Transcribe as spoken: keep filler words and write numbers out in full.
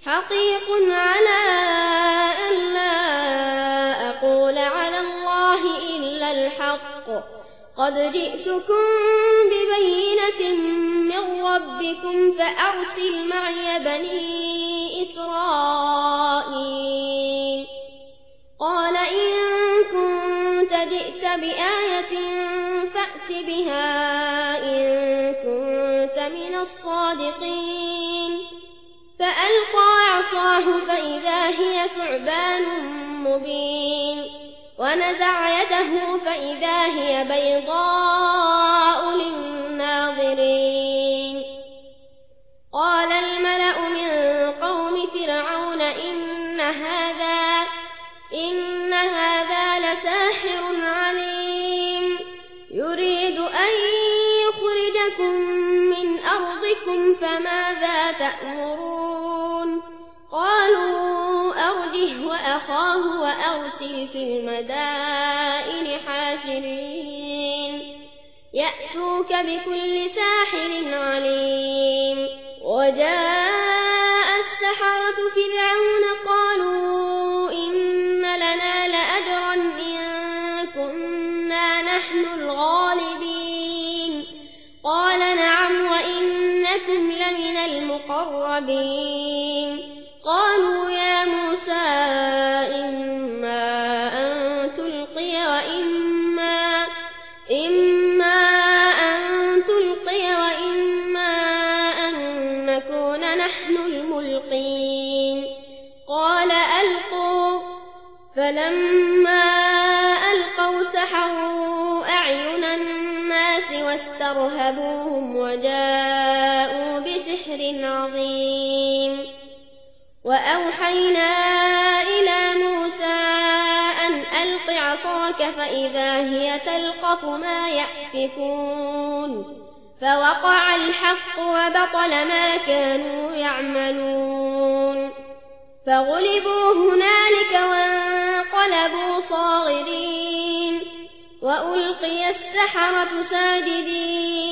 حقيق على أن لا أقول على الله إلا الحق قد جئتكم ببينة من ربكم فأرسل معي بني إسرائيل قال إن كنت جئت بآية فأت بها إن كنت من الصادقين فألقى عصاه فإذا هي ثعبان مبين ونزع يده فإذا هي بيضاء للناظرين قال الملأ من قوم فرعون إن هذا إن هذا لساحر عليم يريد أن يخرجكم من أرضكم فماذا تأمرون قالوا أرجه وأخاه وأرسل في المدائن حاشرين يأتوك بكل ساحر عليم وجاء السحرة فرعون قالوا إن لنا لأجرا إن كنا نحن الغالبين قال نعم وإنكم لمن المقربين قالوا يا موسى إما أن تلقي وإما إما أن تلقي وإما أن نكون نحن الملقين قال ألقوا فلما ألقوا سحروا أعين الناس واسترهبوهم وجاءوا بسحر عظيم وأوحينا إلى موسى أن ألق عصاك فإذا هي تلقف ما يأفكون فوقع الحق وبطل ما كانوا يعملون فغلبوا هنالك وانقلبوا صاغرين وألقي السحرة ساجدين